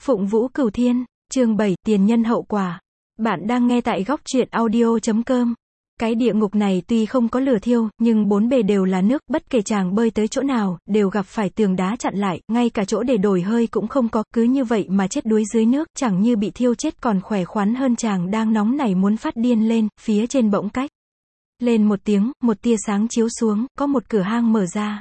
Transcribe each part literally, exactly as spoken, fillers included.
Phụng Vũ Cửu Thiên, chương bảy, tiền nhân hậu quả. Bạn đang nghe tại góc truyện audio chấm com. Cái địa ngục này tuy không có lửa thiêu, nhưng bốn bề đều là nước, bất kể chàng bơi tới chỗ nào, đều gặp phải tường đá chặn lại, ngay cả chỗ để đổi hơi cũng không có, cứ như vậy mà chết đuối dưới nước, chẳng như bị thiêu chết còn khỏe khoắn hơn. Chàng đang nóng nảy muốn phát điên lên, phía trên bỗng cách lên một tiếng, một tia sáng chiếu xuống, có một cửa hang mở ra.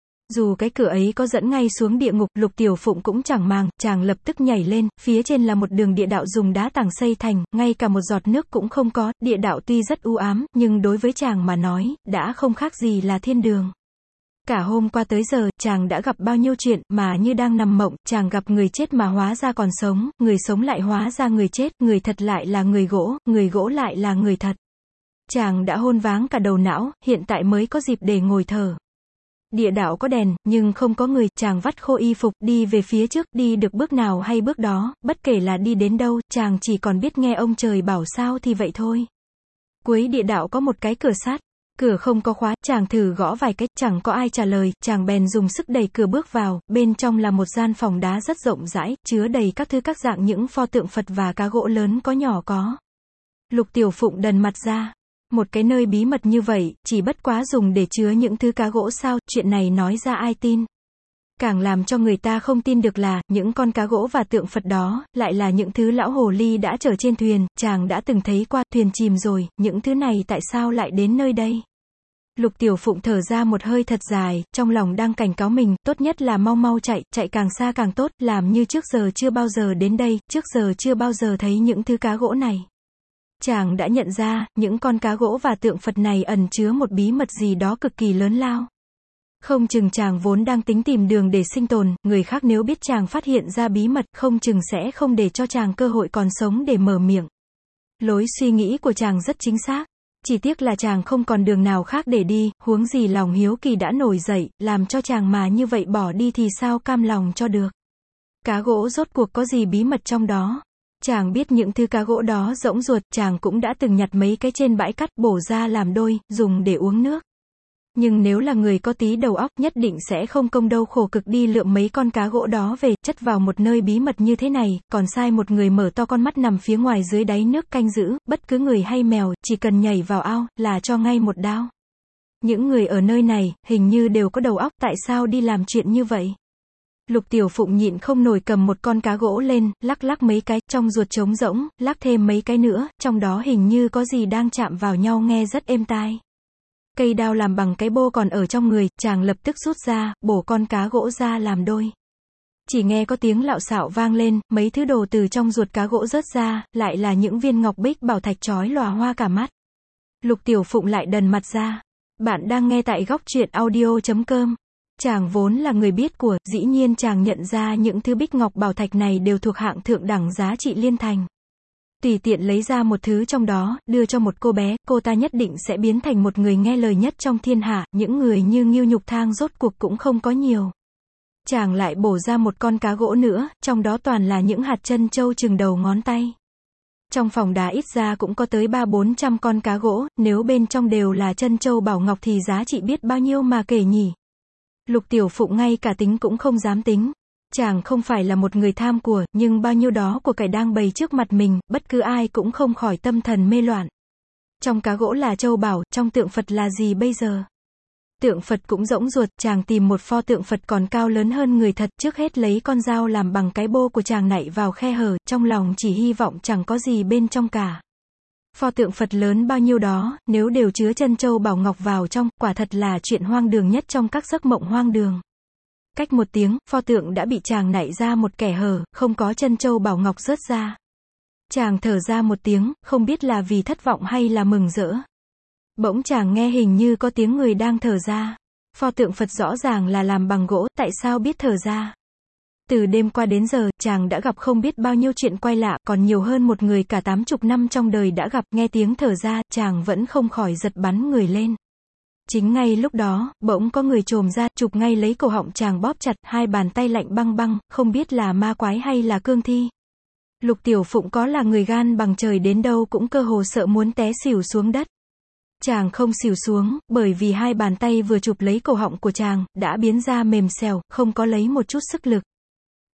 Dù cái cửa ấy có dẫn ngay xuống địa ngục, Lục Tiểu Phụng cũng chẳng màng, chàng lập tức nhảy lên, phía trên là một đường địa đạo dùng đá tảng xây thành, ngay cả một giọt nước cũng không có, địa đạo tuy rất u ám, nhưng đối với chàng mà nói, đã không khác gì là thiên đường. Cả hôm qua tới giờ, chàng đã gặp bao nhiêu chuyện, mà như đang nằm mộng, chàng gặp người chết mà hóa ra còn sống, người sống lại hóa ra người chết, người thật lại là người gỗ, người gỗ lại là người thật. Chàng đã hôn váng cả đầu não, hiện tại mới có dịp để ngồi thở. Địa đạo có đèn, nhưng không có người, chàng vắt khô y phục, đi về phía trước, đi được bước nào hay bước đó, bất kể là đi đến đâu, chàng chỉ còn biết nghe ông trời bảo sao thì vậy thôi. Cuối địa đạo có một cái cửa sắt, cửa không có khóa, chàng thử gõ vài cách, chẳng có ai trả lời, chàng bèn dùng sức đẩy cửa bước vào, bên trong là một gian phòng đá rất rộng rãi, chứa đầy các thứ các dạng những pho tượng Phật và cá gỗ lớn có nhỏ có. Lục Tiểu Phụng đần mặt ra. Một cái nơi bí mật như vậy, chỉ bất quá dùng để chứa những thứ cá gỗ sao, chuyện này nói ra ai tin. Càng làm cho người ta không tin được là, những con cá gỗ và tượng Phật đó, lại là những thứ lão hồ ly đã chở trên thuyền, chàng đã từng thấy qua, thuyền chìm rồi, những thứ này tại sao lại đến nơi đây. Lục Tiểu Phụng thở ra một hơi thật dài, trong lòng đang cảnh cáo mình, tốt nhất là mau mau chạy, chạy càng xa càng tốt, làm như trước giờ chưa bao giờ đến đây, trước giờ chưa bao giờ thấy những thứ cá gỗ này. Chàng đã nhận ra, những con cá gỗ và tượng Phật này ẩn chứa một bí mật gì đó cực kỳ lớn lao. Không chừng chàng vốn đang tính tìm đường để sinh tồn, người khác nếu biết chàng phát hiện ra bí mật, không chừng sẽ không để cho chàng cơ hội còn sống để mở miệng. Lối suy nghĩ của chàng rất chính xác. Chỉ tiếc là chàng không còn đường nào khác để đi, huống gì lòng hiếu kỳ đã nổi dậy, làm cho chàng mà như vậy bỏ đi thì sao cam lòng cho được. Cá gỗ rốt cuộc có gì bí mật trong đó? Chàng biết những thứ cá gỗ đó rỗng ruột, chàng cũng đã từng nhặt mấy cái trên bãi cát, bổ ra làm đôi, dùng để uống nước. Nhưng nếu là người có tí đầu óc, nhất định sẽ không công đâu khổ cực đi lượm mấy con cá gỗ đó về, chất vào một nơi bí mật như thế này, còn sai một người mở to con mắt nằm phía ngoài dưới đáy nước canh giữ, bất cứ người hay mèo, chỉ cần nhảy vào ao, là cho ngay một đao. Những người ở nơi này, hình như đều có đầu óc, tại sao đi làm chuyện như vậy? Lục Tiểu Phụng nhịn không nổi cầm một con cá gỗ lên, lắc lắc mấy cái, trong ruột trống rỗng, lắc thêm mấy cái nữa, trong đó hình như có gì đang chạm vào nhau nghe rất êm tai. Cây đao làm bằng cái bô còn ở trong người, chàng lập tức rút ra, bổ con cá gỗ ra làm đôi. Chỉ nghe có tiếng lạo xạo vang lên, mấy thứ đồ từ trong ruột cá gỗ rớt ra, lại là những viên ngọc bích bảo thạch chói lòa hoa cả mắt. Lục Tiểu Phụng lại đần mặt ra. Bạn đang nghe tại góc truyện audio chấm com. Chàng vốn là người biết của, dĩ nhiên chàng nhận ra những thứ bích ngọc bảo thạch này đều thuộc hạng thượng đẳng giá trị liên thành. Tùy tiện lấy ra một thứ trong đó, đưa cho một cô bé, cô ta nhất định sẽ biến thành một người nghe lời nhất trong thiên hạ, những người như Ngưu Nhục Thang rốt cuộc cũng không có nhiều. Chàng lại bổ ra một con cá gỗ nữa, trong đó toàn là những hạt trân châu chừng đầu ngón tay. Trong phòng đá ít ra cũng có tới ba bốn trăm con cá gỗ, nếu bên trong đều là trân châu bảo ngọc thì giá trị biết bao nhiêu mà kể nhỉ. Lục Tiểu Phụng ngay cả tính cũng không dám tính. Chàng không phải là một người tham của, nhưng bao nhiêu đó của cải đang bày trước mặt mình, bất cứ ai cũng không khỏi tâm thần mê loạn. Trong cá gỗ là châu bảo, trong tượng Phật là gì bây giờ? Tượng Phật cũng rỗng ruột, chàng tìm một pho tượng Phật còn cao lớn hơn người thật, trước hết lấy con dao làm bằng cái bô của chàng nạy vào khe hở, trong lòng chỉ hy vọng chẳng có gì bên trong cả. Pho tượng Phật lớn bao nhiêu đó, nếu đều chứa trân châu bảo ngọc vào trong, quả thật là chuyện hoang đường nhất trong các giấc mộng hoang đường. Cách một tiếng, pho tượng đã bị chàng nạy ra một kẻ hở, không có trân châu bảo ngọc rớt ra. Chàng thở ra một tiếng, không biết là vì thất vọng hay là mừng rỡ. Bỗng chàng nghe hình như có tiếng người đang thở ra. Pho tượng Phật rõ ràng là làm bằng gỗ, tại sao biết thở ra? Từ đêm qua đến giờ, chàng đã gặp không biết bao nhiêu chuyện quái lạ, còn nhiều hơn một người cả tám chục năm trong đời đã gặp, nghe tiếng thở ra, chàng vẫn không khỏi giật bắn người lên. Chính ngay lúc đó, bỗng có người chồm ra, chụp ngay lấy cổ họng chàng bóp chặt, hai bàn tay lạnh băng băng, không biết là ma quái hay là cương thi. Lục Tiểu Phụng có là người gan bằng trời đến đâu cũng cơ hồ sợ muốn té xỉu xuống đất. Chàng không xỉu xuống, bởi vì hai bàn tay vừa chụp lấy cổ họng của chàng, đã biến ra mềm xèo, không có lấy một chút sức lực.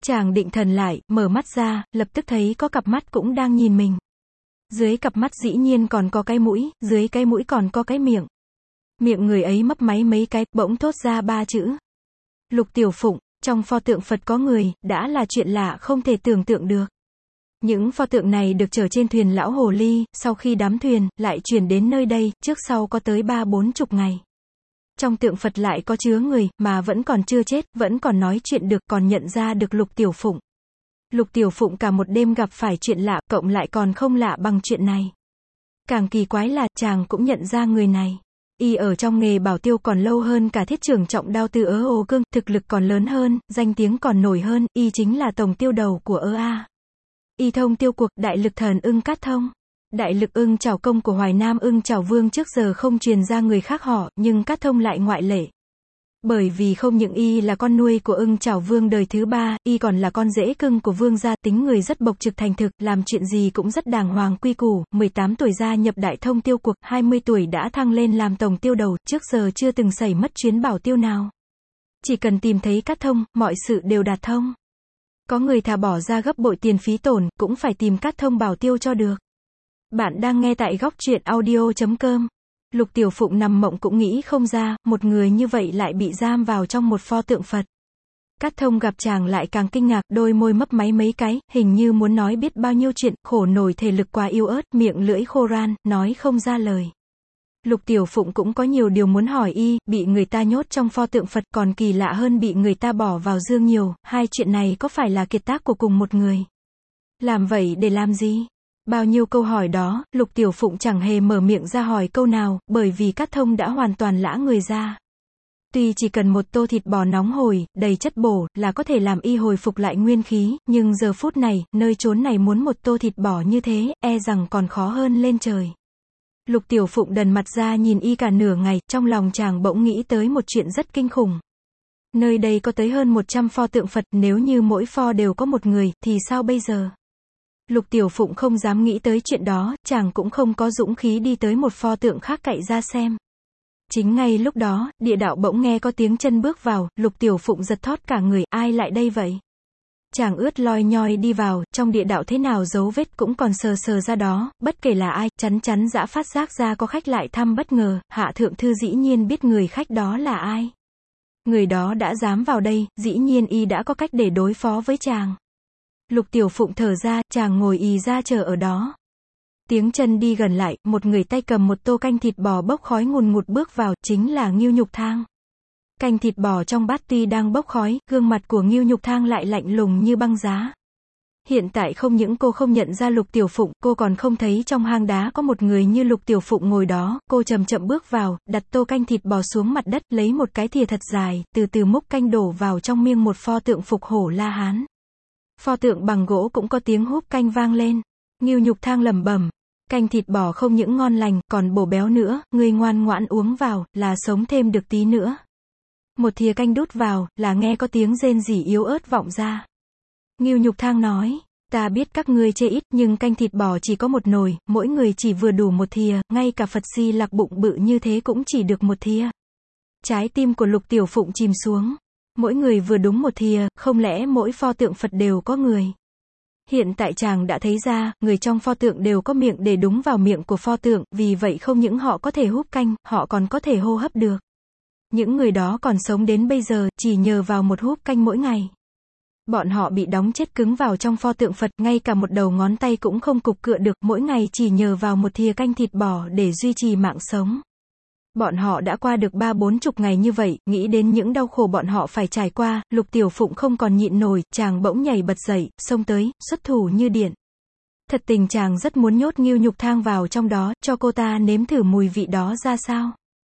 Chàng định thần lại, mở mắt ra, lập tức thấy có cặp mắt cũng đang nhìn mình. Dưới cặp mắt dĩ nhiên còn có cái mũi, dưới cái mũi còn có cái miệng. Miệng người ấy mấp máy mấy cái, bỗng thốt ra ba chữ. Lục Tiểu Phụng, trong pho tượng Phật có người, đã là chuyện lạ không thể tưởng tượng được. Những pho tượng này được chở trên thuyền lão hồ ly, sau khi đám thuyền, lại chuyển đến nơi đây, trước sau có tới ba bốn chục ngày. Trong tượng Phật lại có chứa người, mà vẫn còn chưa chết, vẫn còn nói chuyện được, còn nhận ra được Lục Tiểu Phụng. Lục Tiểu Phụng cả một đêm gặp phải chuyện lạ, cộng lại còn không lạ bằng chuyện này. Càng kỳ quái là, chàng cũng nhận ra người này. Y ở trong nghề bảo tiêu còn lâu hơn cả thiết trưởng trọng đao tư Ớ Ồ Cương, thực lực còn lớn hơn, danh tiếng còn nổi hơn, y chính là tổng tiêu đầu của Ớ A. Y thông tiêu cuộc, đại lực thần ưng Cát Thông. Đại lực ưng Trảo công của Hoài Nam ưng Trảo Vương trước giờ không truyền ra người khác họ, nhưng Cát Thông lại ngoại lệ. Bởi vì không những y là con nuôi của ưng Trảo Vương đời thứ ba, y còn là con rể cưng của Vương gia, tính người rất bộc trực thành thực, làm chuyện gì cũng rất đàng hoàng quy củ, mười tám tuổi gia nhập đại thông tiêu cuộc, hai mươi tuổi đã thăng lên làm tổng tiêu đầu, trước giờ chưa từng xảy mất chuyến bảo tiêu nào. Chỉ cần tìm thấy Cát Thông, mọi sự đều đạt thông. Có người thà bỏ ra gấp bội tiền phí tổn, cũng phải tìm Cát Thông bảo tiêu cho được. Bạn đang nghe tại góc truyện audio chấm com. Lục Tiểu Phụng nằm mộng cũng nghĩ không ra, một người như vậy lại bị giam vào trong một pho tượng Phật. Cát Thông gặp chàng lại càng kinh ngạc, đôi môi mấp máy mấy cái, hình như muốn nói biết bao nhiêu chuyện, khổ nổi thể lực quá yếu ớt, miệng lưỡi khô ran, nói không ra lời. Lục Tiểu Phụng cũng có nhiều điều muốn hỏi y, bị người ta nhốt trong pho tượng Phật, còn kỳ lạ hơn bị người ta bỏ vào dương nhiều, hai chuyện này có phải là kiệt tác của cùng một người? Làm vậy để làm gì? Bao nhiêu câu hỏi đó, Lục Tiểu Phụng chẳng hề mở miệng ra hỏi câu nào, bởi vì Cát Thông đã hoàn toàn lã người ra. Tuy chỉ cần một tô thịt bò nóng hổi, đầy chất bổ, là có thể làm y hồi phục lại nguyên khí, nhưng giờ phút này, nơi chốn này muốn một tô thịt bò như thế, e rằng còn khó hơn lên trời. Lục Tiểu Phụng đần mặt ra nhìn y cả nửa ngày, trong lòng chàng bỗng nghĩ tới một chuyện rất kinh khủng. Nơi đây có tới hơn một trăm pho tượng Phật, nếu như mỗi pho đều có một người, thì sao bây giờ? Lục Tiểu Phụng không dám nghĩ tới chuyện đó, chàng cũng không có dũng khí đi tới một pho tượng khác cậy ra xem. Chính ngay lúc đó, địa đạo bỗng nghe có tiếng chân bước vào, Lục Tiểu Phụng giật thót cả người, ai lại đây vậy? Chàng ướt loi nhoi đi vào, trong địa đạo thế nào dấu vết cũng còn sờ sờ ra đó, bất kể là ai, chắn chắn dã phát giác ra có khách lại thăm bất ngờ, Hạ Thượng Thư dĩ nhiên biết người khách đó là ai. Người đó đã dám vào đây, dĩ nhiên y đã có cách để đối phó với chàng. Lục Tiểu Phụng thở ra, chàng ngồi ì ra chờ ở đó. Tiếng chân đi gần lại, một người tay cầm một tô canh thịt bò bốc khói ngùn ngụt bước vào, chính là Ngưu Nhục Thang. Canh thịt bò trong bát tuy đang bốc khói, gương mặt của Ngưu Nhục Thang lại lạnh lùng như băng giá. Hiện tại không những cô không nhận ra Lục Tiểu Phụng, cô còn không thấy trong hang đá có một người như Lục Tiểu Phụng ngồi đó, cô chậm chậm bước vào, đặt tô canh thịt bò xuống mặt đất, lấy một cái thìa thật dài, từ từ múc canh đổ vào trong miêng một pho tượng Phục Hổ La Hán. Pho tượng bằng gỗ cũng có tiếng húp canh vang lên. Ngưu Nhục Thang lẩm bẩm, canh thịt bò không những ngon lành, còn bổ béo nữa, ngươi ngoan ngoãn uống vào, là sống thêm được tí nữa. Một thìa canh đút vào, là nghe có tiếng rên rỉ yếu ớt vọng ra. Ngưu Nhục Thang nói, ta biết các ngươi chê ít, nhưng canh thịt bò chỉ có một nồi, mỗi người chỉ vừa đủ một thìa, ngay cả Phật Di Lặc bụng bự như thế cũng chỉ được một thìa. Trái tim của Lục Tiểu Phụng chìm xuống. Mỗi người vừa đúng một thìa, không lẽ mỗi pho tượng Phật đều có người? Hiện tại chàng đã thấy ra, người trong pho tượng đều có miệng để đúng vào miệng của pho tượng, vì vậy không những họ có thể húp canh, họ còn có thể hô hấp được. Những người đó còn sống đến bây giờ, chỉ nhờ vào một húp canh mỗi ngày. Bọn họ bị đóng chết cứng vào trong pho tượng Phật, ngay cả một đầu ngón tay cũng không cục cựa được, mỗi ngày chỉ nhờ vào một thìa canh thịt bò để duy trì mạng sống. Bọn họ đã qua được ba bốn chục ngày như vậy, nghĩ đến những đau khổ bọn họ phải trải qua, Lục Tiểu Phụng không còn nhịn nổi, chàng bỗng nhảy bật dậy, xông tới, xuất thủ như điện. Thật tình chàng rất muốn nhốt Ngưu Nhục Thang vào trong đó, cho cô ta nếm thử mùi vị đó ra sao.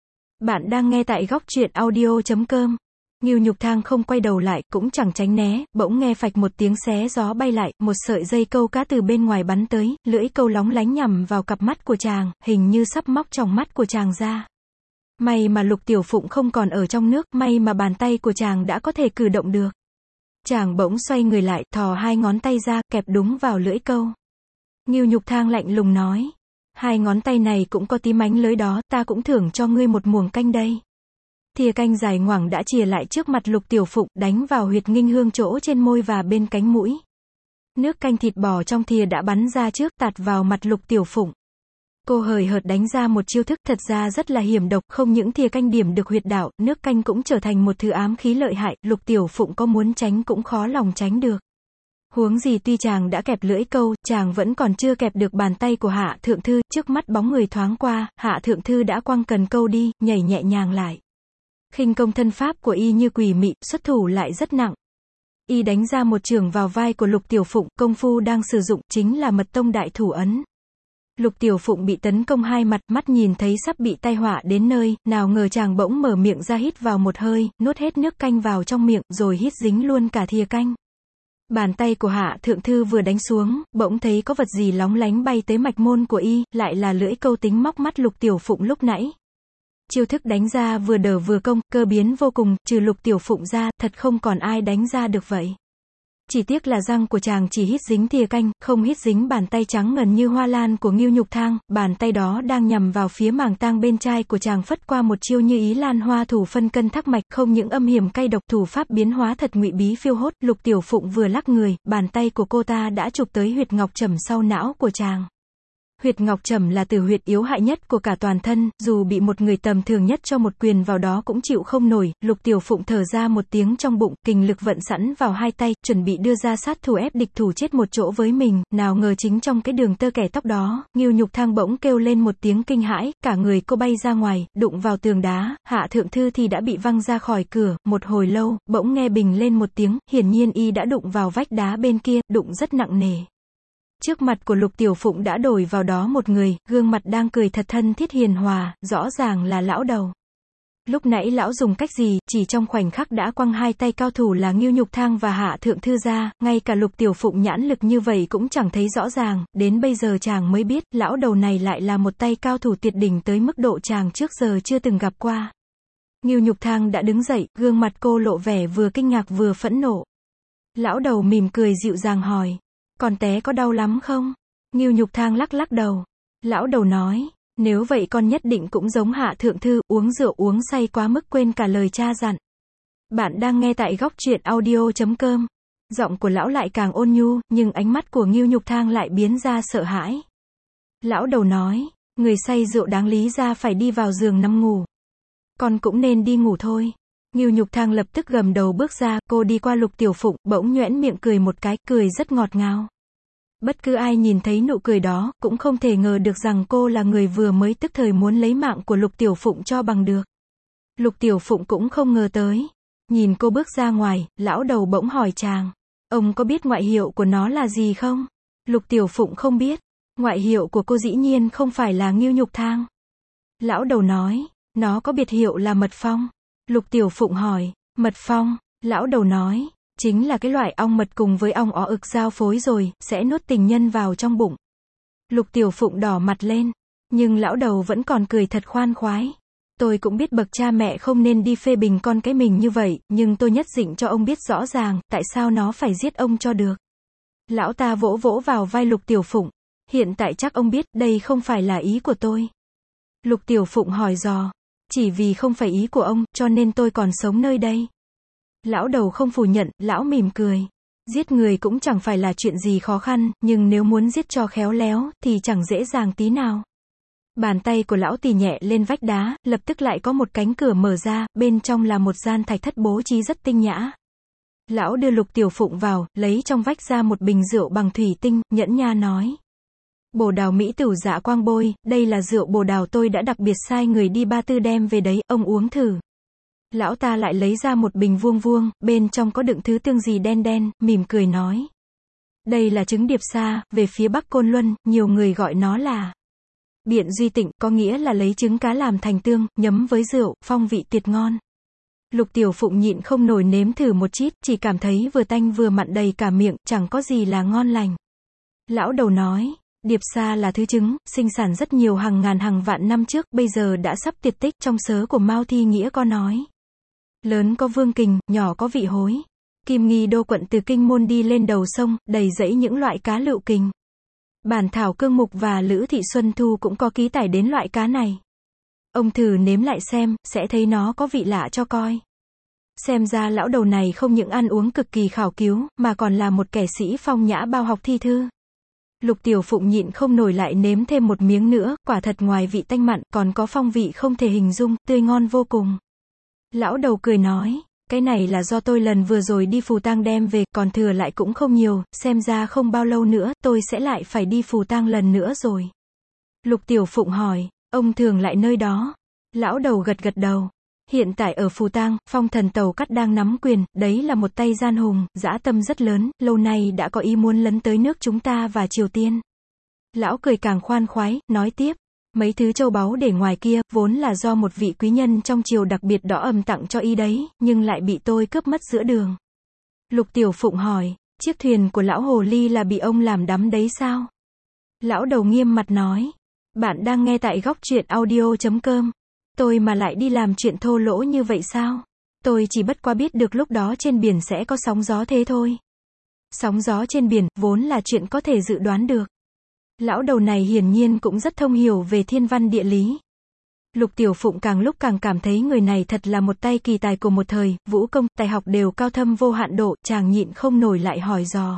Bạn đang nghe tại góc truyện audio chấm com. Ngưu Nhục Thang không quay đầu lại, cũng chẳng tránh né, bỗng nghe phạch một tiếng xé gió bay lại, một sợi dây câu cá từ bên ngoài bắn tới, lưỡi câu lóng lánh nhằm vào cặp mắt của chàng, hình như sắp móc tròng mắt của chàng ra. May mà Lục Tiểu Phụng không còn ở trong nước, may mà bàn tay của chàng đã có thể cử động được. Chàng bỗng xoay người lại, thò hai ngón tay ra, kẹp đúng vào lưỡi câu. Ngưu Nhục Thang lạnh lùng nói, hai ngón tay này cũng có tí mánh lưới đó, ta cũng thưởng cho ngươi một muỗng canh đây. thìa canh dài ngoằng đã chìa lại trước mặt Lục Tiểu Phụng, đánh vào huyệt nghinh hương chỗ trên môi và bên cánh mũi. Nước canh thịt bò trong thìa đã bắn ra trước, tạt vào mặt Lục Tiểu Phụng. Cô hời hợt đánh ra một chiêu thức thật ra rất là hiểm độc, không những thìa canh điểm được huyệt đạo, nước canh cũng trở thành một thứ ám khí lợi hại, Lục Tiểu Phụng có muốn tránh cũng khó lòng tránh được. Huống gì tuy chàng đã kẹp lưỡi câu, chàng vẫn còn chưa kẹp được bàn tay của Hạ Thượng Thư, trước mắt bóng người thoáng qua, Hạ Thượng Thư đã quăng cần câu đi, nhảy nhẹ nhàng lại. Khinh công thân pháp của y như quỷ mị, xuất thủ lại rất nặng. Y đánh ra một chưởng vào vai của Lục Tiểu Phụng, công phu đang sử dụng chính là Mật Tông Đại Thủ Ấn. Lục Tiểu Phụng bị tấn công hai mặt, mắt nhìn thấy sắp bị tai họa đến nơi, nào ngờ chàng bỗng mở miệng ra hít vào một hơi, nuốt hết nước canh vào trong miệng, rồi hít dính luôn cả thìa canh. Bàn tay của Hạ Thượng Thư vừa đánh xuống, bỗng thấy có vật gì lóng lánh bay tới mạch môn của y, lại là lưỡi câu tính móc mắt Lục Tiểu Phụng lúc nãy. Chiêu thức đánh ra vừa đờ vừa công, cơ biến vô cùng, trừ Lục Tiểu Phụng ra, thật không còn ai đánh ra được vậy. Chỉ tiếc là răng của chàng chỉ hít dính thìa canh, không hít dính bàn tay trắng ngần như hoa lan của Ngưu Nhục Thang, bàn tay đó đang nhằm vào phía màng tang bên trai của chàng phất qua một chiêu như ý lan hoa thủ phân cân thác mạch, không những âm hiểm cay độc, thủ pháp biến hóa thật ngụy bí phiêu hốt, Lục Tiểu Phụng vừa lắc người, bàn tay của cô ta đã chụp tới huyệt ngọc trầm sau não của chàng. Huyệt ngọc trầm là từ huyệt yếu hại nhất của cả toàn thân, dù bị một người tầm thường nhất cho một quyền vào đó cũng chịu không nổi. Lục Tiểu Phụng thở ra một tiếng trong bụng, kình lực vận sẵn vào hai tay, chuẩn bị đưa ra sát thủ ép địch thủ chết một chỗ với mình, nào ngờ chính trong cái đường tơ kẻ tóc đó, Ngưu Nhục Thang bỗng kêu lên một tiếng kinh hãi, cả người cô bay ra ngoài, đụng vào tường đá, Hạ Thượng Thư thì đã bị văng ra khỏi cửa. Một hồi lâu, bỗng nghe bình lên một tiếng, hiển nhiên y đã đụng vào vách đá bên kia, đụng rất nặng nề. Trước mặt của Lục Tiểu Phụng đã đổi vào đó một người, gương mặt đang cười thật thân thiết hiền hòa, rõ ràng là lão đầu. Lúc nãy lão dùng cách gì, chỉ trong khoảnh khắc đã quăng hai tay cao thủ là Ngưu Nhục Thang và Hạ Thượng Thư ra, ngay cả Lục Tiểu Phụng nhãn lực như vậy cũng chẳng thấy rõ ràng, đến bây giờ chàng mới biết, lão đầu này lại là một tay cao thủ tuyệt đỉnh tới mức độ chàng trước giờ chưa từng gặp qua. Ngưu Nhục Thang đã đứng dậy, gương mặt cô lộ vẻ vừa kinh ngạc vừa phẫn nộ. Lão đầu mỉm cười dịu dàng hỏi. Con té có đau lắm không? Ngưu Nhục Thang lắc lắc đầu. Lão đầu nói, nếu vậy con nhất định cũng giống Hạ Thượng Thư, uống rượu uống say quá mức quên cả lời cha dặn. Bạn đang nghe tại góc truyện audio chấm com. Giọng của lão lại càng ôn nhu, nhưng ánh mắt của Ngưu Nhục Thang lại biến ra sợ hãi. Lão đầu nói, người say rượu đáng lý ra phải đi vào giường nằm ngủ. Con cũng nên đi ngủ thôi. Ngưu Nhục Thang lập tức gầm đầu bước ra, cô đi qua Lục Tiểu Phụng, bỗng nhoẻn miệng cười một cái, cười rất ngọt ngào. Bất cứ ai nhìn thấy nụ cười đó, cũng không thể ngờ được rằng cô là người vừa mới tức thời muốn lấy mạng của Lục Tiểu Phụng cho bằng được. Lục Tiểu Phụng cũng không ngờ tới. Nhìn cô bước ra ngoài, lão đầu bỗng hỏi chàng, ông có biết ngoại hiệu của nó là gì không? Lục Tiểu Phụng không biết. Ngoại hiệu của cô dĩ nhiên không phải là Ngưu Nhục Thang. Lão đầu nói, nó có biệt hiệu là Mật Phong. Lục Tiểu Phụng hỏi, Mật Phong, lão đầu nói, chính là cái loại ong mật cùng với ong ó ực giao phối rồi, sẽ nuốt tình nhân vào trong bụng. Lục Tiểu Phụng đỏ mặt lên, nhưng lão đầu vẫn còn cười thật khoan khoái. Tôi cũng biết bậc cha mẹ không nên đi phê bình con cái mình như vậy, nhưng tôi nhất định cho ông biết rõ ràng, tại sao nó phải giết ông cho được. Lão ta vỗ vỗ vào vai Lục Tiểu Phụng, hiện tại chắc ông biết, đây không phải là ý của tôi. Lục Tiểu Phụng hỏi dò, chỉ vì không phải ý của ông, cho nên tôi còn sống nơi đây. Lão đầu không phủ nhận, lão mỉm cười. Giết người cũng chẳng phải là chuyện gì khó khăn, nhưng nếu muốn giết cho khéo léo, thì chẳng dễ dàng tí nào. Bàn tay của lão tì nhẹ lên vách đá, lập tức lại có một cánh cửa mở ra, bên trong là một gian thạch thất bố trí rất tinh nhã. Lão đưa Lục Tiểu Phụng vào, lấy trong vách ra một bình rượu bằng thủy tinh, nhẫn nha nói. Bồ đào mỹ tửu dạ quang bôi, đây là rượu bồ đào tôi đã đặc biệt sai người đi Ba Tư đem về đấy, ông uống thử. Lão ta lại lấy ra một bình vuông vuông, bên trong có đựng thứ tương gì đen đen, mỉm cười nói. Đây là trứng điệp sa, về phía Bắc Côn Luân, nhiều người gọi nó là biện duy tịnh, có nghĩa là lấy trứng cá làm thành tương, nhấm với rượu, phong vị tuyệt ngon. Lục Tiểu Phụng nhịn không nổi nếm thử một chít, chỉ cảm thấy vừa tanh vừa mặn đầy cả miệng, chẳng có gì là ngon lành. Lão đầu nói, điệp sa là thứ trứng, sinh sản rất nhiều hàng ngàn hàng vạn năm trước, bây giờ đã sắp tuyệt tích, trong sớ của Mao Thi Nghĩa có nói. Lớn có vương kình, nhỏ có vị hối. Kim Nghi Đô quận từ Kinh Môn đi lên đầu sông, đầy rẫy những loại cá lựu kình. Bản thảo Cương Mục và Lữ Thị Xuân Thu cũng có ký tải đến loại cá này. Ông thử nếm lại xem, sẽ thấy nó có vị lạ cho coi. Xem ra lão đầu này không những ăn uống cực kỳ khảo cứu, mà còn là một kẻ sĩ phong nhã bao học thi thư. Lục Tiểu Phụng nhịn không nổi lại nếm thêm một miếng nữa, quả thật ngoài vị tanh mặn, còn có phong vị không thể hình dung, tươi ngon vô cùng. Lão đầu cười nói, cái này là do tôi lần vừa rồi đi Phù Tang đem về, còn thừa lại cũng không nhiều, xem ra không bao lâu nữa, tôi sẽ lại phải đi Phù Tang lần nữa rồi. Lục Tiểu Phụng hỏi, ông thường lại nơi đó? Lão đầu gật gật đầu. Hiện tại ở Phù Tang, Phong Thần Tàu Cắt đang nắm quyền, đấy là một tay gian hùng, dã tâm rất lớn, lâu nay đã có ý muốn lấn tới nước chúng ta và Triều Tiên. Lão cười càng khoan khoái, nói tiếp, mấy thứ châu báu để ngoài kia, vốn là do một vị quý nhân trong triều đặc biệt đỏ ầm tặng cho y đấy, nhưng lại bị tôi cướp mất giữa đường. Lục Tiểu Phụng hỏi, chiếc thuyền của lão hồ ly là bị ông làm đắm đấy sao? Lão đầu nghiêm mặt nói, bạn đang nghe tại góc truyện audio chấm com. Tôi mà lại đi làm chuyện thô lỗ như vậy sao? Tôi chỉ bất quá biết được lúc đó trên biển sẽ có sóng gió thế thôi. Sóng gió trên biển, vốn là chuyện có thể dự đoán được. Lão đầu này hiển nhiên cũng rất thông hiểu về thiên văn địa lý. Lục Tiểu Phụng càng lúc càng cảm thấy người này thật là một tay kỳ tài của một thời, vũ công, tài học đều cao thâm vô hạn độ, chàng nhịn không nổi lại hỏi dò.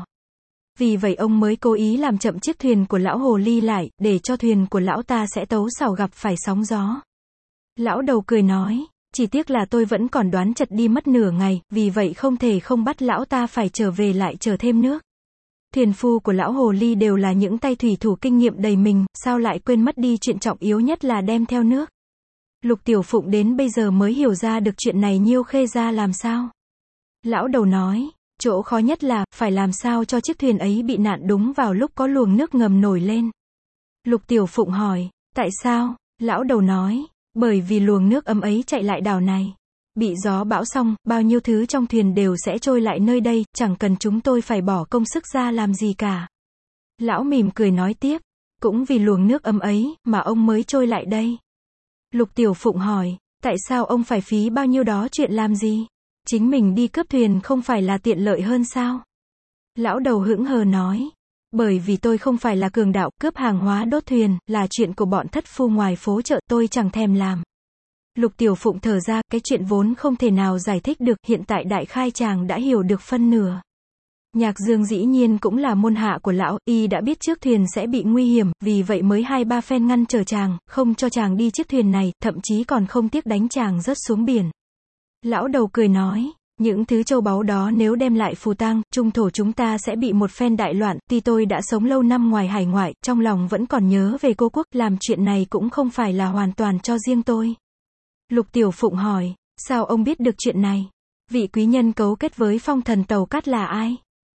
Vì vậy ông mới cố ý làm chậm chiếc thuyền của lão hồ ly lại, để cho thuyền của lão ta sẽ tấu xảo gặp phải sóng gió. Lão đầu cười nói, chỉ tiếc là tôi vẫn còn đoán chật đi mất nửa ngày, vì vậy không thể không bắt lão ta phải trở về lại chờ thêm nước. Thuyền phu của lão hồ ly đều là những tay thủy thủ kinh nghiệm đầy mình, sao lại quên mất đi chuyện trọng yếu nhất là đem theo nước. Lục Tiểu Phụng đến bây giờ mới hiểu ra được chuyện này Nhiêu Khê ra làm sao. Lão đầu nói, chỗ khó nhất là, phải làm sao cho chiếc thuyền ấy bị nạn đúng vào lúc có luồng nước ngầm nổi lên. Lục Tiểu Phụng hỏi, tại sao? Lão đầu nói, bởi vì luồng nước ấm ấy chạy lại đảo này. Bị gió bão xong, bao nhiêu thứ trong thuyền đều sẽ trôi lại nơi đây, chẳng cần chúng tôi phải bỏ công sức ra làm gì cả. Lão mỉm cười nói tiếp, cũng vì luồng nước ấm ấy, mà ông mới trôi lại đây. Lục Tiểu Phụng hỏi, tại sao ông phải phí bao nhiêu đó chuyện làm gì? Chính mình đi cướp thuyền không phải là tiện lợi hơn sao? Lão đầu hững hờ nói, bởi vì tôi không phải là cường đạo, cướp hàng hóa đốt thuyền, là chuyện của bọn thất phu ngoài phố chợ, tôi chẳng thèm làm. Lục Tiểu Phụng thở ra, cái chuyện vốn không thể nào giải thích được, hiện tại đại khai chàng đã hiểu được phân nửa. Nhạc Dương dĩ nhiên cũng là môn hạ của lão, y đã biết trước thuyền sẽ bị nguy hiểm, vì vậy mới hai ba phen ngăn trở chàng, không cho chàng đi chiếc thuyền này, thậm chí còn không tiếc đánh chàng rớt xuống biển. Lão đầu cười nói, những thứ châu báu đó nếu đem lại Phù Tang, trung thổ chúng ta sẽ bị một phen đại loạn, tuy tôi đã sống lâu năm ngoài hải ngoại, trong lòng vẫn còn nhớ về cô quốc, làm chuyện này cũng không phải là hoàn toàn cho riêng tôi. Lục Tiểu Phụng hỏi, sao ông biết được chuyện này? Vị quý nhân cấu kết với Phong Thần Tàu Cắt là ai?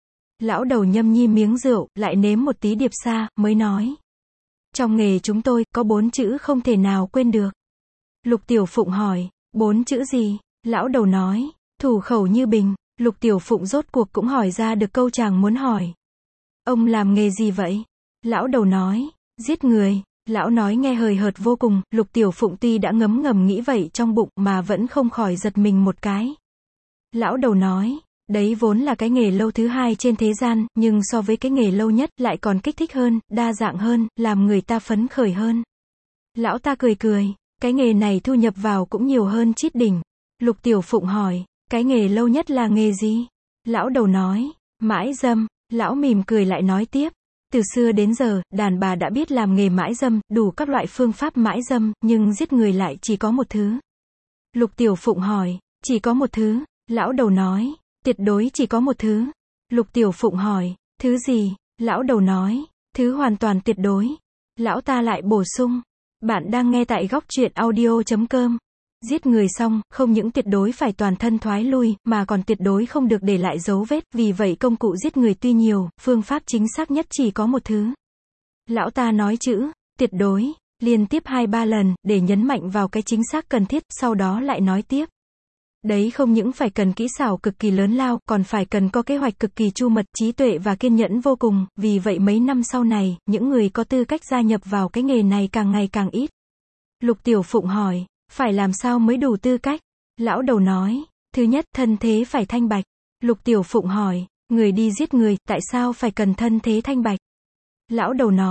Lão đầu nhâm nhi miếng rượu, lại nếm một tí điệp sa, mới nói. Trong nghề chúng tôi, có bốn chữ không thể nào quên được. Lục Tiểu Phụng hỏi, bốn chữ gì? Lão đầu nói, thủ khẩu như bình. Lục Tiểu Phụng rốt cuộc cũng hỏi ra được câu chàng muốn hỏi. Ông làm nghề gì vậy? Lão đầu nói, giết người. Lão nói nghe hời hợt vô cùng, Lục Tiểu Phụng tuy đã ngấm ngầm nghĩ vậy trong bụng, mà vẫn không khỏi giật mình một cái. Lão đầu nói, đấy vốn là cái nghề lâu thứ hai trên thế gian, nhưng so với cái nghề lâu nhất, lại còn kích thích hơn, đa dạng hơn, làm người ta phấn khởi hơn. Lão ta cười cười, cái nghề này thu nhập vào cũng nhiều hơn chít đỉnh. Lục Tiểu Phụng hỏi, cái nghề lâu nhất là nghề gì? Lão đầu nói, mãi dâm. Lão mỉm cười lại nói tiếp, từ xưa đến giờ, đàn bà đã biết làm nghề mãi dâm, đủ các loại phương pháp mãi dâm, nhưng giết người lại chỉ có một thứ. Lục Tiểu Phụng hỏi, chỉ có một thứ? Lão đầu nói, tuyệt đối chỉ có một thứ. Lục Tiểu Phụng hỏi, thứ gì? Lão đầu nói, thứ hoàn toàn tuyệt đối. Lão ta lại bổ sung, bạn đang nghe tại góc truyện audio chấm com. Giết người xong, không những tuyệt đối phải toàn thân thoái lui, mà còn tuyệt đối không được để lại dấu vết, vì vậy công cụ giết người tuy nhiều, phương pháp chính xác nhất chỉ có một thứ. Lão ta nói chữ, tuyệt đối, liên tiếp hai ba lần, để nhấn mạnh vào cái chính xác cần thiết, sau đó lại nói tiếp. Đấy không những phải cần kỹ xảo cực kỳ lớn lao, còn phải cần có kế hoạch cực kỳ chu mật, trí tuệ và kiên nhẫn vô cùng, vì vậy mấy năm sau này, những người có tư cách gia nhập vào cái nghề này càng ngày càng ít. Lục Tiểu Phụng hỏi, phải làm sao mới đủ tư cách? Lão đầu nói, thứ nhất, thân thế phải thanh bạch. Lục Tiểu Phụng hỏi, người đi giết người, tại sao phải cần thân thế thanh bạch? Lão đầu nói,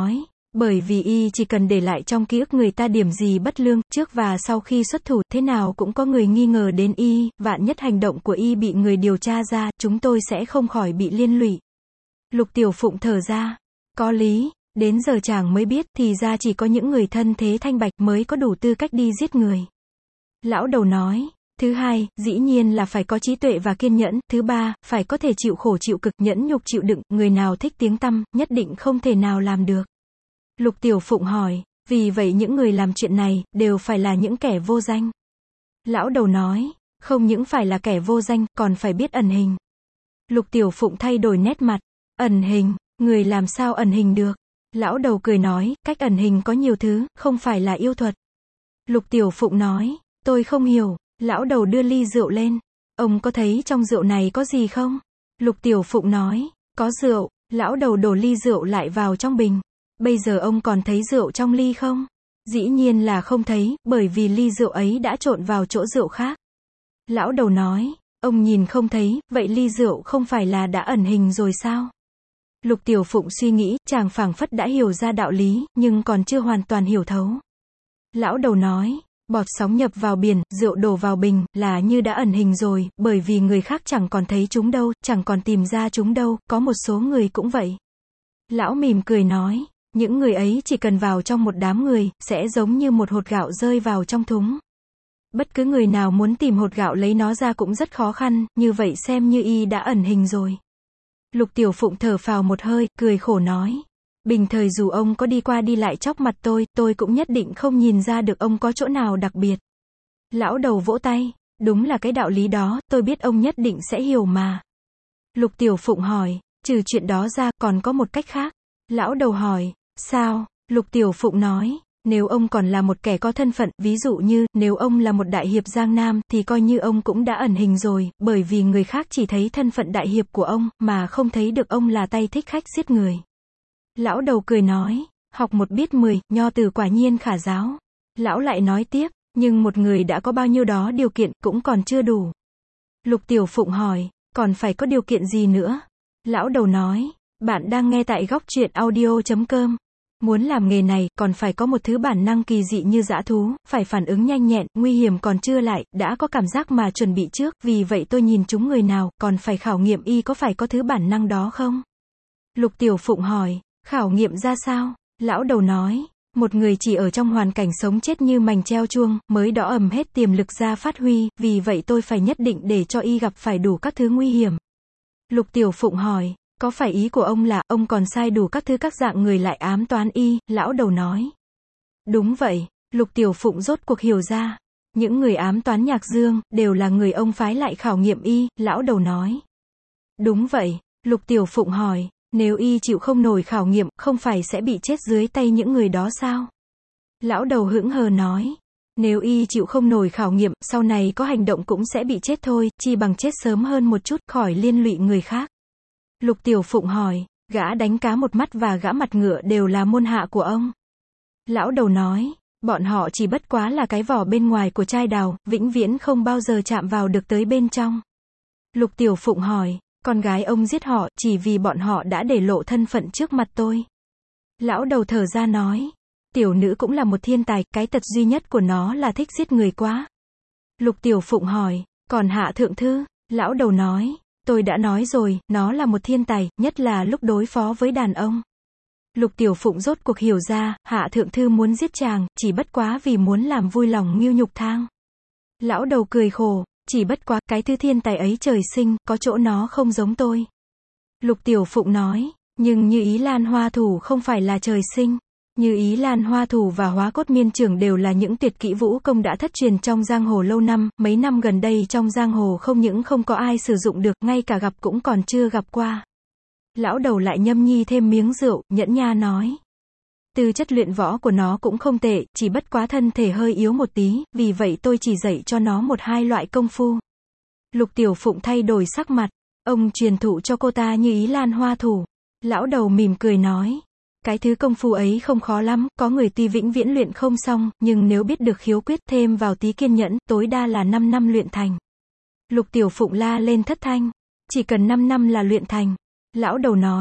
Bởi vì y chỉ cần để lại trong ký ức người ta điểm gì bất lương, trước và sau khi xuất thủ, thế nào cũng có người nghi ngờ đến y, vạn nhất hành động của y bị người điều tra ra, chúng tôi sẽ không khỏi bị liên lụy. Lục Tiểu Phụng thở ra. Có lý, đến giờ chàng mới biết, thì ra chỉ có những người thân thế thanh bạch mới có đủ tư cách đi giết người. Lão đầu nói. Thứ hai, dĩ nhiên là phải có trí tuệ và kiên nhẫn. Thứ ba, phải có thể chịu khổ chịu cực, nhẫn nhục chịu đựng, người nào thích tiếng tăm, nhất định không thể nào làm được. Lục Tiểu Phụng hỏi, vì vậy những người làm chuyện này, đều phải là những kẻ vô danh. Lão đầu nói, không những phải là kẻ vô danh, còn phải biết ẩn hình. Lục Tiểu Phụng thay đổi nét mặt, ẩn hình, người làm sao ẩn hình được? Lão đầu cười nói, cách ẩn hình có nhiều thứ, không phải là yêu thuật. Lục Tiểu Phụng nói, tôi không hiểu. Lão đầu đưa ly rượu lên. Ông có thấy trong rượu này có gì không? Lục Tiểu Phụng nói, có rượu. Lão đầu đổ ly rượu lại vào trong bình. Bây giờ ông còn thấy rượu trong ly không? Dĩ nhiên là không thấy, bởi vì ly rượu ấy đã trộn vào chỗ rượu khác. Lão đầu nói, ông nhìn không thấy, vậy ly rượu không phải là đã ẩn hình rồi sao? Lục Tiểu Phụng suy nghĩ, chàng phảng phất đã hiểu ra đạo lý, nhưng còn chưa hoàn toàn hiểu thấu. Lão đầu nói, bọt sóng nhập vào biển, rượu đổ vào bình, là như đã ẩn hình rồi, bởi vì người khác chẳng còn thấy chúng đâu, chẳng còn tìm ra chúng đâu, có một số người cũng vậy. Lão mỉm cười nói, những người ấy chỉ cần vào trong một đám người, sẽ giống như một hột gạo rơi vào trong thúng. Bất cứ người nào muốn tìm hột gạo lấy nó ra cũng rất khó khăn, như vậy xem như y đã ẩn hình rồi. Lục Tiểu Phụng thở phào một hơi, cười khổ nói. Bình thời dù ông có đi qua đi lại chóc mặt tôi, tôi cũng nhất định không nhìn ra được ông có chỗ nào đặc biệt. Lão đầu vỗ tay, đúng là cái đạo lý đó, tôi biết ông nhất định sẽ hiểu mà. Lục Tiểu Phụng hỏi, trừ chuyện đó ra, còn có một cách khác. Lão đầu hỏi, sao? Lục Tiểu Phụng nói, nếu ông còn là một kẻ có thân phận, ví dụ như, nếu ông là một đại hiệp Giang Nam, thì coi như ông cũng đã ẩn hình rồi, bởi vì người khác chỉ thấy thân phận đại hiệp của ông, mà không thấy được ông là tay thích khách giết người. Lão đầu cười nói, học một biết mười, nho từ quả nhiên khả giáo. Lão lại nói tiếp, nhưng một người đã có bao nhiêu đó điều kiện, cũng còn chưa đủ. Lục Tiểu Phụng hỏi, còn phải có điều kiện gì nữa? Lão đầu nói, bạn đang nghe tại góc truyện audio chấm com. Muốn làm nghề này, còn phải có một thứ bản năng kỳ dị như dã thú, phải phản ứng nhanh nhẹn, nguy hiểm còn chưa lại, đã có cảm giác mà chuẩn bị trước, vì vậy tôi nhìn chúng người nào, còn phải khảo nghiệm y có phải có thứ bản năng đó không? Lục Tiểu Phụng hỏi, khảo nghiệm ra sao? Lão đầu nói, một người chỉ ở trong hoàn cảnh sống chết như mành treo chuông, mới đỏ ầm hết tiềm lực ra phát huy, vì vậy tôi phải nhất định để cho y gặp phải đủ các thứ nguy hiểm. Lục Tiểu Phụng hỏi, có phải ý của ông là, ông còn sai đủ các thứ các dạng người lại ám toán y? Lão đầu nói. Đúng vậy, Lục Tiểu Phụng rốt cuộc hiểu ra. Những người ám toán Nhạc Dương, đều là người ông phái lại khảo nghiệm y, lão đầu nói. Đúng vậy, Lục Tiểu Phụng hỏi, nếu y chịu không nổi khảo nghiệm, không phải sẽ bị chết dưới tay những người đó sao? Lão đầu hững hờ nói. Nếu y chịu không nổi khảo nghiệm, sau này có hành động cũng sẽ bị chết thôi, chi bằng chết sớm hơn một chút, khỏi liên lụy người khác. Lục Tiểu Phụng hỏi, gã đánh cá một mắt và gã mặt ngựa đều là môn hạ của ông. Lão đầu nói, bọn họ chỉ bất quá là cái vỏ bên ngoài của chai đào, vĩnh viễn không bao giờ chạm vào được tới bên trong. Lục Tiểu Phụng hỏi, con gái ông giết họ, chỉ vì bọn họ đã để lộ thân phận trước mặt tôi. Lão đầu thở ra nói, tiểu nữ cũng là một thiên tài, cái tật duy nhất của nó là thích giết người quá. Lục Tiểu Phụng hỏi, còn Hạ Thượng Thư? Lão đầu nói, tôi đã nói rồi, nó là một thiên tài, nhất là lúc đối phó với đàn ông. Lục Tiểu Phụng rốt cuộc hiểu ra, Hạ Thượng Thư muốn giết chàng, chỉ bất quá vì muốn làm vui lòng Ngưu Nhục Thang. Lão đầu cười khổ, chỉ bất quá, cái thứ thiên tài ấy trời sinh, có chỗ nó không giống tôi. Lục Tiểu Phụng nói, nhưng Như Ý Lan Hoa Thủ không phải là trời sinh. Như Ý Lan Hoa Thủ và Hóa Cốt Miên Trưởng đều là những tuyệt kỹ vũ công đã thất truyền trong giang hồ lâu năm, mấy năm gần đây trong giang hồ không những không có ai sử dụng được, ngay cả gặp cũng còn chưa gặp qua. Lão đầu lại nhâm nhi thêm miếng rượu, nhẫn nha nói. Từ chất luyện võ của nó cũng không tệ, chỉ bất quá thân thể hơi yếu một tí, vì vậy tôi chỉ dạy cho nó một hai loại công phu. Lục Tiểu Phụng thay đổi sắc mặt, ông truyền thụ cho cô ta Như Ý Lan Hoa Thủ. Lão đầu mỉm cười nói. Cái thứ công phu ấy không khó lắm, có người tuy vĩnh viễn luyện không xong, nhưng nếu biết được khiếu quyết thêm vào tí kiên nhẫn, tối đa là năm năm luyện thành. Lục Tiểu Phụng la lên thất thanh. Chỉ cần năm năm là luyện thành. Lão đầu nói,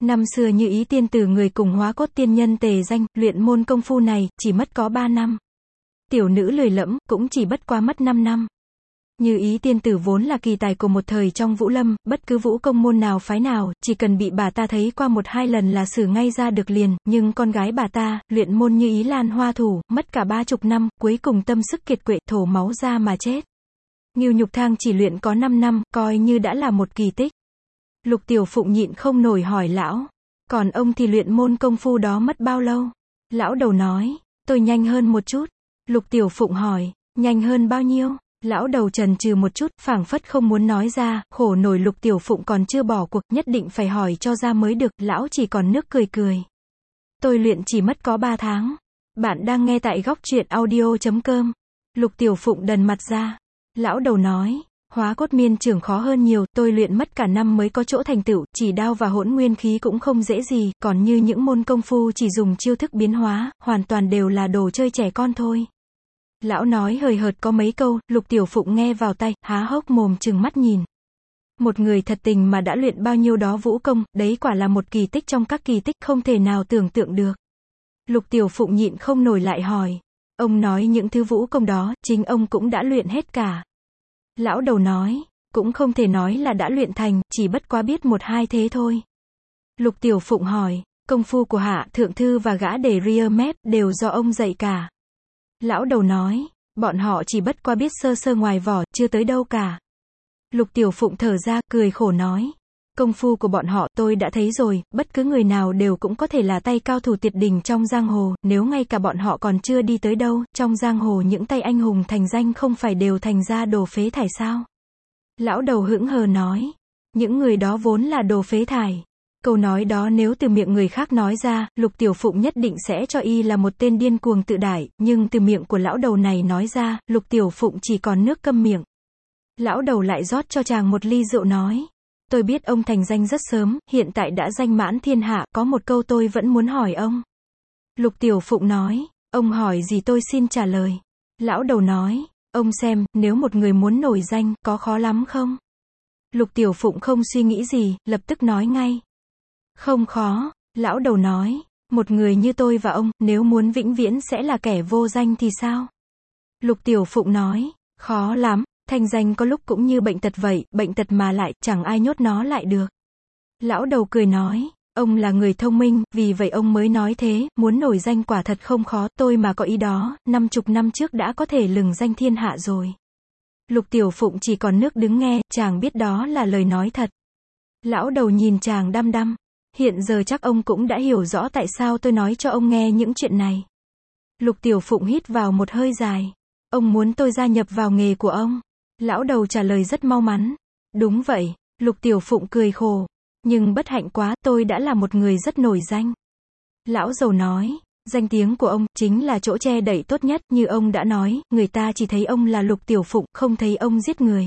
Năm xưa Như Ý tiên tử người cùng Hóa Cốt tiên nhân tề danh, luyện môn công phu này, chỉ mất có ba năm. Tiểu nữ lười lẫm, cũng chỉ bất quá mất năm năm. Như Ý tiên tử vốn là kỳ tài của một thời trong Vũ Lâm, bất cứ vũ công môn nào phái nào, chỉ cần bị bà ta thấy qua một hai lần là xử ngay ra được liền, nhưng con gái bà ta, luyện môn Như Ý Lan Hoa thủ, mất cả ba chục năm, cuối cùng tâm sức kiệt quệ, thổ máu ra mà chết. Ngưu Nhục Thang chỉ luyện có năm năm, coi như đã là một kỳ tích. Lục Tiểu Phụng nhịn không nổi hỏi lão, còn ông thì luyện môn công phu đó mất bao lâu? Lão đầu nói, tôi nhanh hơn một chút. Lục Tiểu Phụng hỏi, nhanh hơn bao nhiêu? Lão đầu chần chừ một chút, phảng phất không muốn nói ra, khổ nổi Lục Tiểu Phụng còn chưa bỏ cuộc, nhất định phải hỏi cho ra mới được, lão chỉ còn nước cười cười. Tôi luyện chỉ mất có ba tháng. Bạn đang nghe tại góc truyện audio chấm com. Lục Tiểu Phụng đần mặt ra. Lão đầu nói, Hóa Cốt miên trưởng khó hơn nhiều, tôi luyện mất cả năm mới có chỗ thành tựu, chỉ đao và hỗn nguyên khí cũng không dễ gì, còn như những môn công phu chỉ dùng chiêu thức biến hóa, hoàn toàn đều là đồ chơi trẻ con thôi. Lão nói hời hợt có mấy câu, Lục Tiểu Phụng nghe vào tay, há hốc mồm trừng mắt nhìn. Một người thật tình mà đã luyện bao nhiêu đó vũ công, đấy quả là một kỳ tích trong các kỳ tích, không thể nào tưởng tượng được. Lục Tiểu Phụng nhịn không nổi lại hỏi, ông nói những thứ vũ công đó, chính ông cũng đã luyện hết cả. Lão đầu nói, cũng không thể nói là đã luyện thành, chỉ bất quá biết một hai thế thôi. Lục Tiểu Phụng hỏi, công phu của Hạ Thượng Thư và gã để ria mép, đều do ông dạy cả. Lão đầu nói, bọn họ chỉ bất quá biết sơ sơ ngoài vỏ, chưa tới đâu cả. Lục Tiểu Phụng thở ra, cười khổ nói, công phu của bọn họ tôi đã thấy rồi, bất cứ người nào đều cũng có thể là tay cao thủ tuyệt đỉnh trong giang hồ, nếu ngay cả bọn họ còn chưa đi tới đâu, trong giang hồ những tay anh hùng thành danh không phải đều thành ra đồ phế thải sao? Lão đầu hững hờ nói, những người đó vốn là đồ phế thải. Câu nói đó nếu từ miệng người khác nói ra, Lục Tiểu Phụng nhất định sẽ cho y là một tên điên cuồng tự đại, nhưng từ miệng của lão đầu này nói ra, Lục Tiểu Phụng chỉ còn nước câm miệng. Lão đầu lại rót cho chàng một ly rượu nói, tôi biết ông thành danh rất sớm, hiện tại đã danh mãn thiên hạ, có một câu tôi vẫn muốn hỏi ông. Lục Tiểu Phụng nói, ông hỏi gì tôi xin trả lời. Lão đầu nói, ông xem, nếu một người muốn nổi danh, có khó lắm không? Lục Tiểu Phụng không suy nghĩ gì, lập tức nói ngay. Không khó. Lão đầu nói, một người như tôi và ông, nếu muốn vĩnh viễn sẽ là kẻ vô danh thì sao? Lục Tiểu Phụng nói, khó lắm, thành danh có lúc cũng như bệnh tật vậy, bệnh tật mà lại, chẳng ai nhốt nó lại được. Lão đầu cười nói, ông là người thông minh, vì vậy ông mới nói thế, muốn nổi danh quả thật không khó, tôi mà có ý đó, năm chục năm trước đã có thể lừng danh thiên hạ rồi. Lục Tiểu Phụng chỉ còn nước đứng nghe, chàng biết đó là lời nói thật. Lão đầu nhìn chàng đăm đăm. Hiện giờ chắc ông cũng đã hiểu rõ tại sao tôi nói cho ông nghe những chuyện này. Lục Tiểu Phụng hít vào một hơi dài. Ông muốn tôi gia nhập vào nghề của ông. Lão đầu trả lời rất mau mắn. Đúng vậy. Lục Tiểu Phụng cười khổ. Nhưng bất hạnh quá, tôi đã là một người rất nổi danh. Lão giàu nói, danh tiếng của ông chính là chỗ che đậy tốt nhất, như ông đã nói, người ta chỉ thấy ông là Lục Tiểu Phụng, không thấy ông giết người.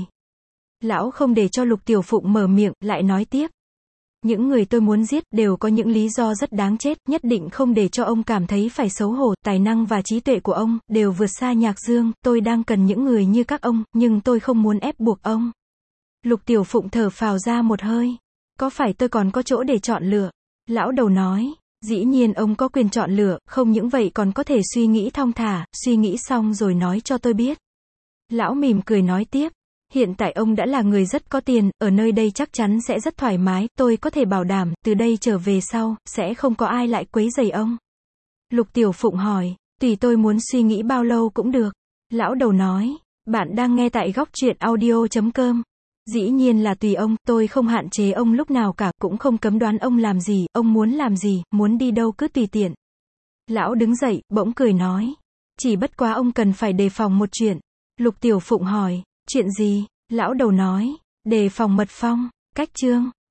Lão không để cho Lục Tiểu Phụng mở miệng, lại nói tiếp. Những người tôi muốn giết đều có những lý do rất đáng chết, nhất định không để cho ông cảm thấy phải xấu hổ, tài năng và trí tuệ của ông đều vượt xa Nhạc Dương, tôi đang cần những người như các ông, nhưng tôi không muốn ép buộc ông. Lục Tiểu Phụng thở phào ra một hơi. Có phải tôi còn có chỗ để chọn lựa? Lão đầu nói, dĩ nhiên ông có quyền chọn lựa, không những vậy còn có thể suy nghĩ thong thả, suy nghĩ xong rồi nói cho tôi biết. Lão mỉm cười nói tiếp. Hiện tại ông đã là người rất có tiền, ở nơi đây chắc chắn sẽ rất thoải mái, tôi có thể bảo đảm, từ đây trở về sau, sẽ không có ai lại quấy rầy ông. Lục Tiểu Phụng hỏi, tùy tôi muốn suy nghĩ bao lâu cũng được. Lão đầu nói, bạn đang nghe tại góc truyện audio chấm com. Dĩ nhiên là tùy ông, tôi không hạn chế ông lúc nào cả, cũng không cấm đoán ông làm gì, ông muốn làm gì, muốn đi đâu cứ tùy tiện. Lão đứng dậy, bỗng cười nói, chỉ bất quá ông cần phải đề phòng một chuyện. Lục Tiểu Phụng hỏi, chuyện gì? Lão đầu nói, đề phòng mật phong. Cách chương